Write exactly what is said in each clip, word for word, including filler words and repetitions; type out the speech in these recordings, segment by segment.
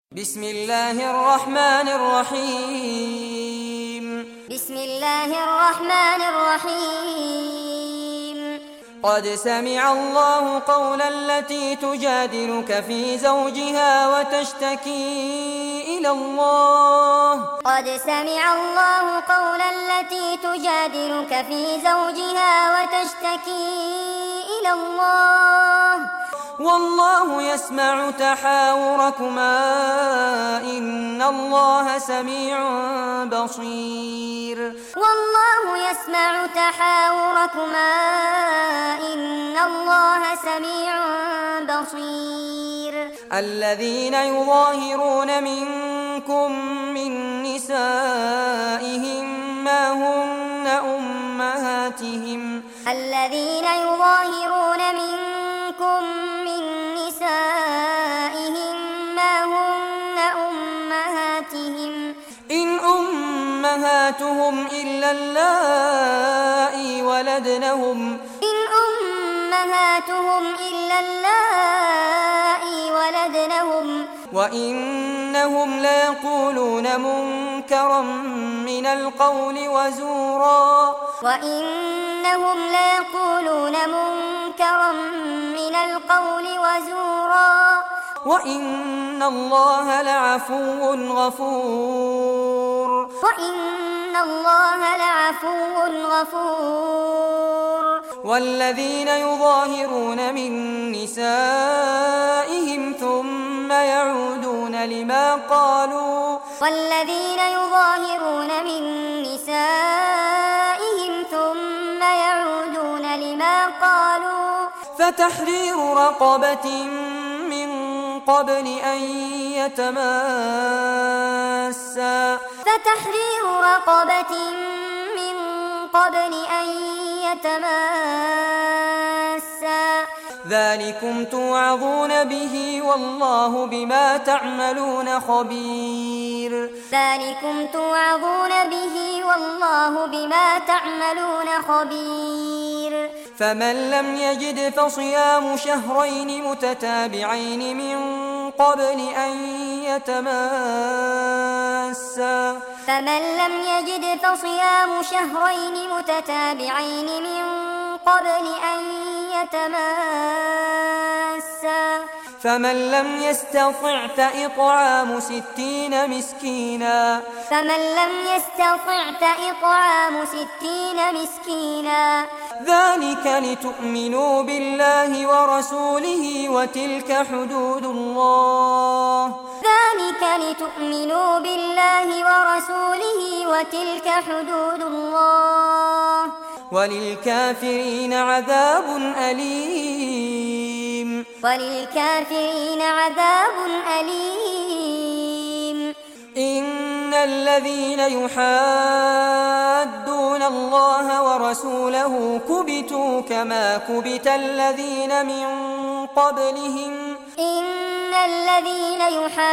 بسم الله الرحمن الرحيم بسم الله الرحمن الرحيم قد سمع الله قول التي تجادلك في زوجها وتشتكي إلى الله قد سمع الله قول التي تجادلك في زوجها وتشتكي إلى الله والله يسمع تحاوركما إن الله سميع بصير والله يسمع تحاوركما إن الله سميع بصير الذين يظاهرون منكم من نسائهم ما هن أمهاتهم الذين يظاهرون منكم من نسائهم ما هن أمهاتهم إن أمهاتهم إلا اللائي ولدنهم إن أمهاتهم إلا اللائي ولدنهم وإنهم ليقولون منكرا من القول وزورا وإنهم ليقولون منكرا من القول وزورا وإن الله لعفو غفور وإن الله لعفو غفور والذين يظاهرون من نسائهم ثم يعودون لما قالوا والذين يظاهرون من نسائهم ثم يعودون لما قالوا فتحرير رقبة من قبل أن يتماسا فتحرير رقبة من قبل أن يتماسا ذلكم توعظون به والله بما تعملون خبير ذلكم توعظون به والله بما تعملون خبير فمن لم يجد فصيام شهرين متتابعين من قبل أن يتماسا فمن لم يجد فصيام شهرين متتابعين من قبل أن يتماسا فمن لم يستطع فإطعام ستين مسكينا فمن لم يستطع فإطعام ستين مسكينا ذلك لتؤمنوا بالله ورسوله وتلك حدود الله ذلك لتؤمنوا بالله ورسوله وتلك حدود الله وللكافرين عذاب أليم وللكافرين عذاب أليم إن الذين يحادون الله ورسوله كبتوا كما كبت الذين من قبلهم إن الذين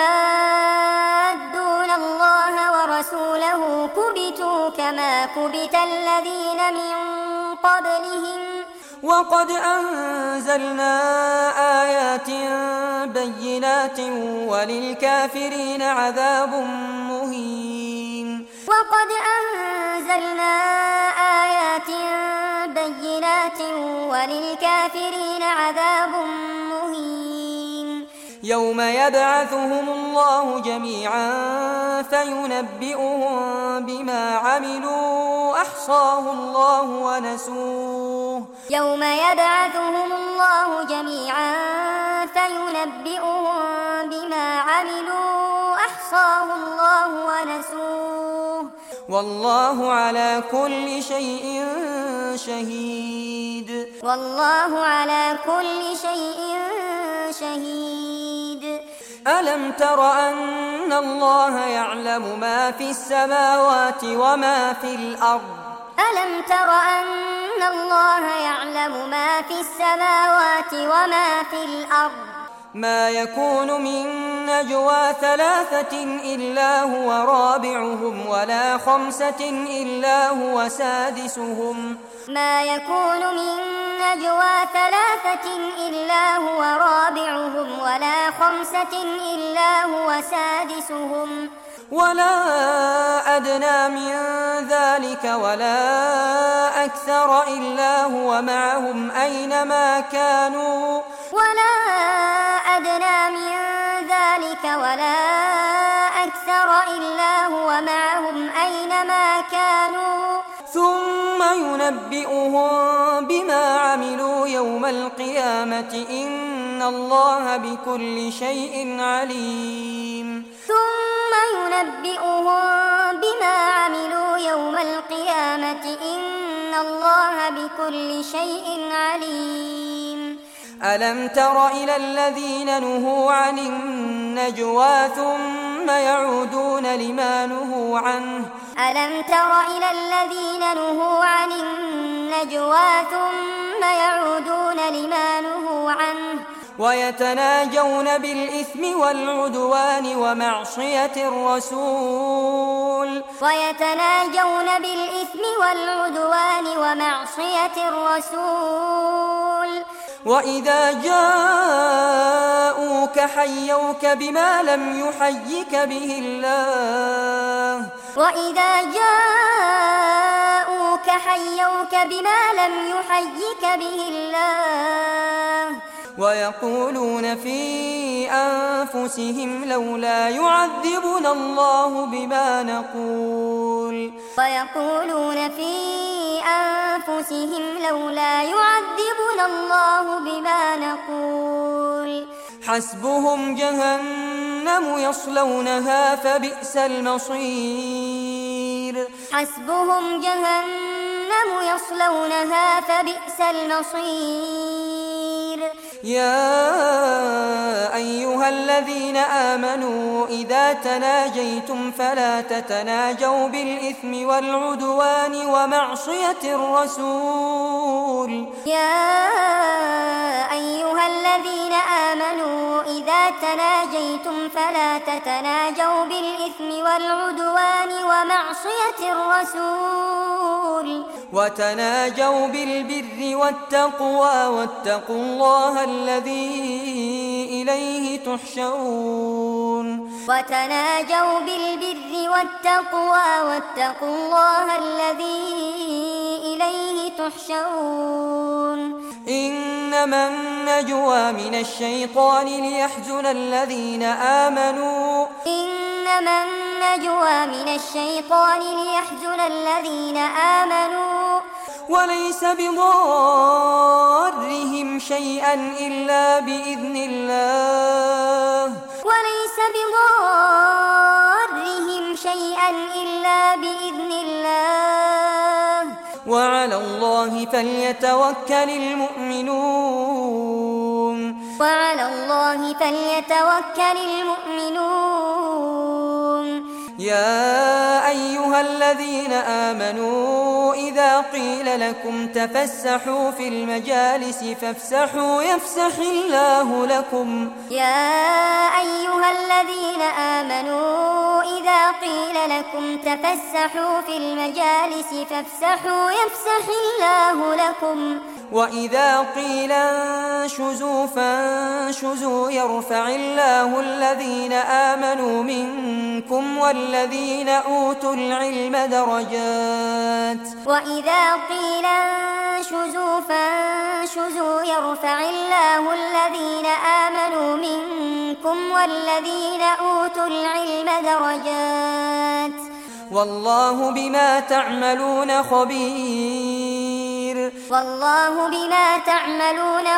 يحادون الله ورسوله كبتوا كما كبت الذين من قبلهم وقد أنزلنا آيات بينات وللكافرين عذاب مهين وقد أنزلنا آيات بينات وللكافرين عذاب مهين يوم يبعثهم الله جميعا فينبئهم بما عملوا أحصاه الله ونسوه يوم يبعثهم الله جميعا فينبئهم بما عملوا أحصاه الله ونسوه والله على كل شيء شهيد والله على كل شيء شهيد ألم تر أن الله يعلم ما في السماوات وما في الأرض ألم تر أن الله يعلم ما في السماوات وما في الأرض ما يكون من نجوى ثلاثة إلا هو رابعهم ولا خمسة إلا هو سادسهم ما يكون من نجوى ثلاثة إلا هو رابعهم ولا خمسة إلا هو سادسهم ولا أدنى من ذلك ولا أكثر إلا هو معهم أينما كانوا ولا أدنى من ذلك ولا أكثر إلا هو معهم أينما كانوا ثم ينبئهم بما عملوا يوم القيامة إن الله بكل شيء عليم ثم ينبئهم بما عملوا يوم القيامة إن الله بكل شيء عليم ألم تر إلى الذين نهوا عن النجوى ثم يعودون لما نهوا عنه ألم تر إلى الذين نهوا عن النجوى ثم يعودون لما نهوا عنه ويتناجون بالإثم والعدوان ومعصية الرسول ويتناجون بالإثم والعدوان ومعصية الرسول وإذا جاءوك حيوك بما لم يحيك به الله وإذا جاءوك حيوك بما لم يحيك به الله ويقولون في أنفسهم لولا يعذبنا الله بما نقول ويقولون في أنفسهم لولا يعذبنا الله بما نقول حسبهم جهنم يصلونها فبئس المصير حسبهم جهنم يصلونها فبئس المصير يا أيها الذين آمنوا إذا تناجيتم فلا تتناجوا بالإثم والعدوان ومعصية الرسول يا أيها الذين آمنوا إذا تناجيتم فلا تتناجوا بالإثم والعدوان ومعصية الرسول وتناجوا بالبر والتقوى واتقوا الله الذي إليه تحشرون وتناجوا بالبر والتقوى واتقوا الله الذي إليه تحشرون إنما النجوى من الشيطان ليحزن الذين آمنوا إنما النجوى من الشيطان ليحزن الذين آمنوا وليس بضارهم شيئا إلا بإذن الله وليس بضارهم شيئا إلا بإذن الله وعلى الله فليتوكل المؤمنون وعلى الله فليتوكل المؤمنون يا أيها الذين آمنوا إذا قيل لكم تفسحوا في المجالس فافسحوا يفسح الله لكم يا أيها الذين آمنوا إذا قيل لكم تفسحوا في المجالس فافسحوا يفسح الله لكم وإذا قيل انشزوا فانشزوا يرفع الله الذين آمنوا منكم والذين أوتوا العلم درجات وإذا قيل انشزوا فانشزوا يرفع الله الذين آمنوا منكم والذين أوتوا العلم درجات والله بما تعملون خبير والله بما تعملون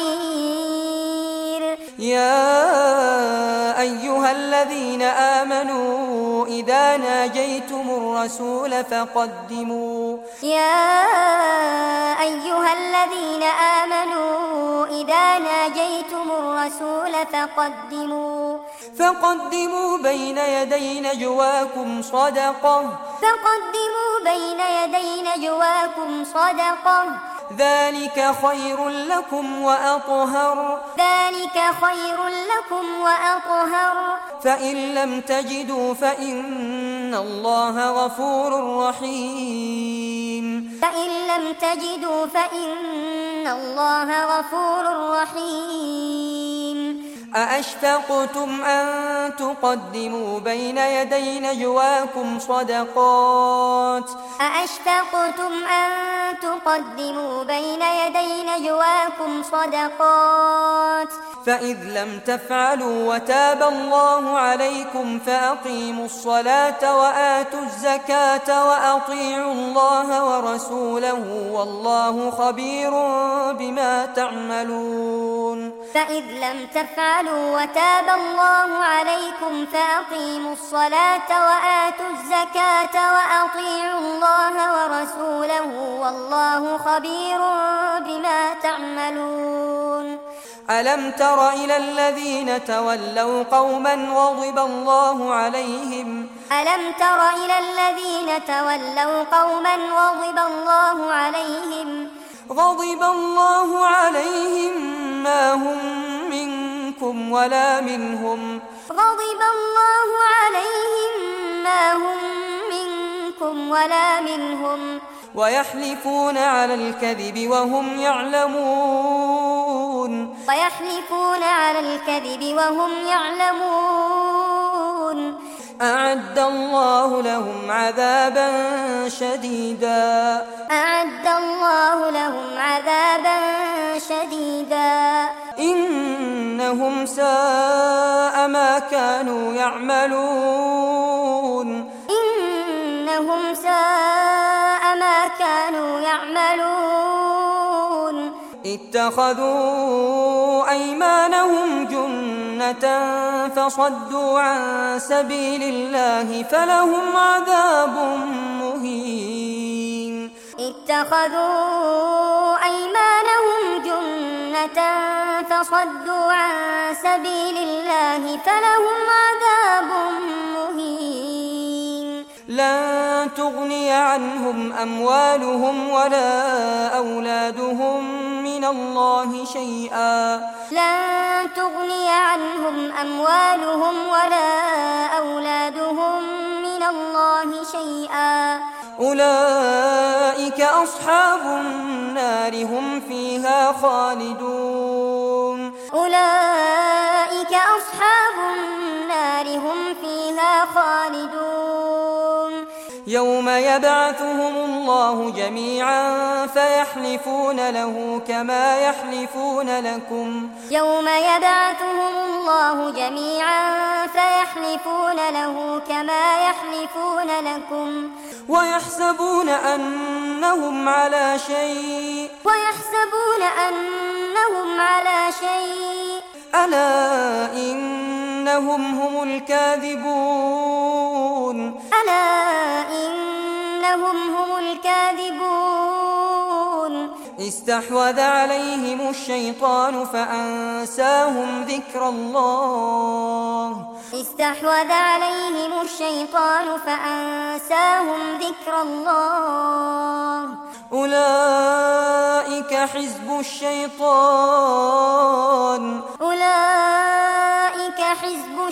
خبير يا أيها الذين آمنوا إذا ناجيتم الرسول فقدموا يا أيها الذين آمنوا إذا ناجيتم الرسول فقدموا فقدموا بين يدي نجواكم صدقة فقدموا بين يدي نجواكم صدقة ذلك خير لكم وأطهر ذلك خير لكم وأطهر فإن لم تجدوا فإن الله غفور رحيم فإن لم تجدوا فإن الله غفور رحيم أأشفقتم أن تقدموا بين يدي نجواكم صدقات أأشفقتم أن تقدموا بين يدي نجواكم صدقات فإذ لم تفعلوا وتاب الله عليكم فأقيموا الصلاة وآتوا الزكاة وأطيعوا الله ورسوله والله خبير بما تعملون فإذ لم تفعلوا وتاب الله عليكم فأقيموا الصلاة وآتوا الزكاة وأطيعوا الله ورسوله والله خبير بما تعملون ألم تر إلى الذين تولوا قوما غضب الله عليهم ألم تر إلى الذين تولوا قوما غضب الله عليهم غضب الله عليهم ما هم منكم ولا منهم غضب الله عليهم ما هم منكم ولا منهم ويحلفون على الكذب وهم يعلمون ويحلفون على الكذب وهم يعلمون أعد الله لهم عذابا شديدا أعد الله لهم عذابا شديدا إنهم ساء ما كانوا يعملون إنهم ساء ما كانوا يعملون اتخذوا أيمانهم جنة فصدوا عن سبيل الله فلهم عذاب مهين اتخذوا أيمانهم جنة فصدوا عن سبيل الله فلهم عذاب مهين لن تغني عنهم أموالهم ولا أولادهم من الله شيئا لن تغني عنهم أموالهم ولا أولادهم من الله شيئا أولئك أصحاب النار هم فيها خالدون أولئك أصحاب النار هم فيها خالدون يوم يبعثهم الله جميعا فيحلفون له كما يحلفون لكم يوم يبعثهم الله جميعا فيحلفون له كما يحلفون لكم ويحسبون أنهم على شيء ويحسبون أنهم على شيء ألا إنهم هم الكاذبون ألا إنهم هم الكاذبون استحوذ عليهم الشيطان فأنساهم ذكر الله استحوذ عليهم الشيطان فأنساهم ذكر الله أولئك حزب الشيطان أولئك حزب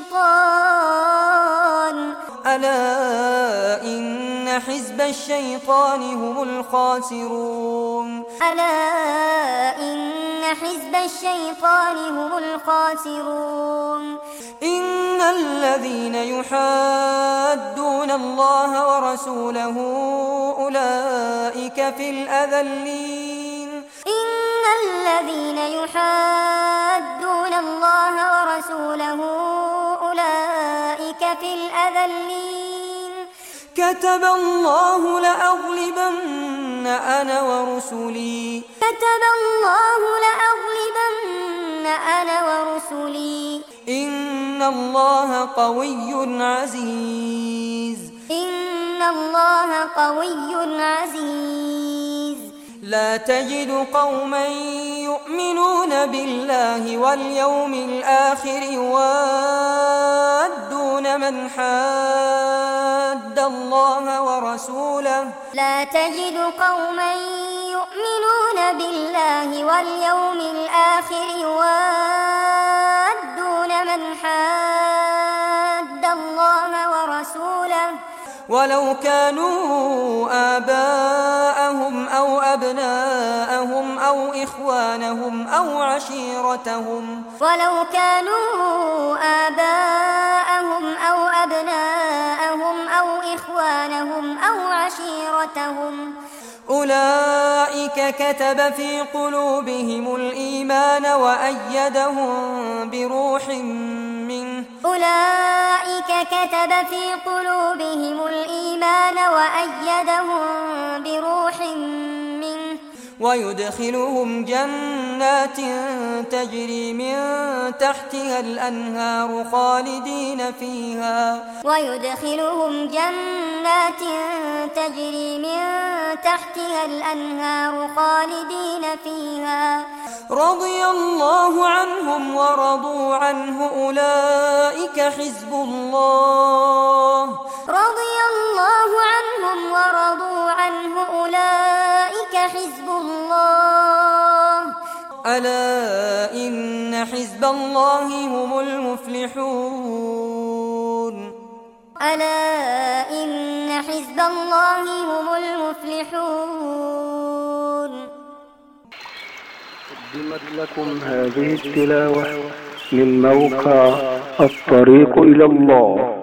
الشيطان ألا إن حزب الشيطان هم الخاسرون ألا إن حزب الشيطان هم الخاسرون إن الذين يحادون الله ورسوله أولئك في الأذلين إن الذين يحادون الله ورسوله أولئك في الأذلين كتب الله لأغلبن أنا ورسلي كتب الله لأغلبن أنا ورسلي إن الله قوي عزيز إن الله قوي عزيز لا تجد قوما يؤمنون بالله واليوم الآخر يوادون من حاد الله ورسوله لا تجد قوما يؤمنون يؤمنون بالله واليوم الآخر يوادون من حاد الله ورسوله ولو كانوا آباءهم أو أبناءهم أو إخوانهم أو عشيرتهم ولو كانوا آباءهم أو أبناءهم أو إخوانهم أو عشيرتهم أولئك كتب في قلوبهم الإيمان وأيدهم بروح منه أولئك كتب في قلوبهم الإيمان وأيدهم بروح منه ويدخلهم جنات تجري من تحتها الأنهار خالدين فيها ويدخلهم جنات تجري من تحتها الأنهار خالدين فيها رضي الله عنهم ورضوا عنه أولئك حزب الله رضي الله عنهم ورضوا عنه أولئك حزب الله ألا إن حزب الله هم المفلحون ألا إن حزب الله هم المفلحون. قدمت لكم هذه التلاوة من موقع الطريق إلى الله.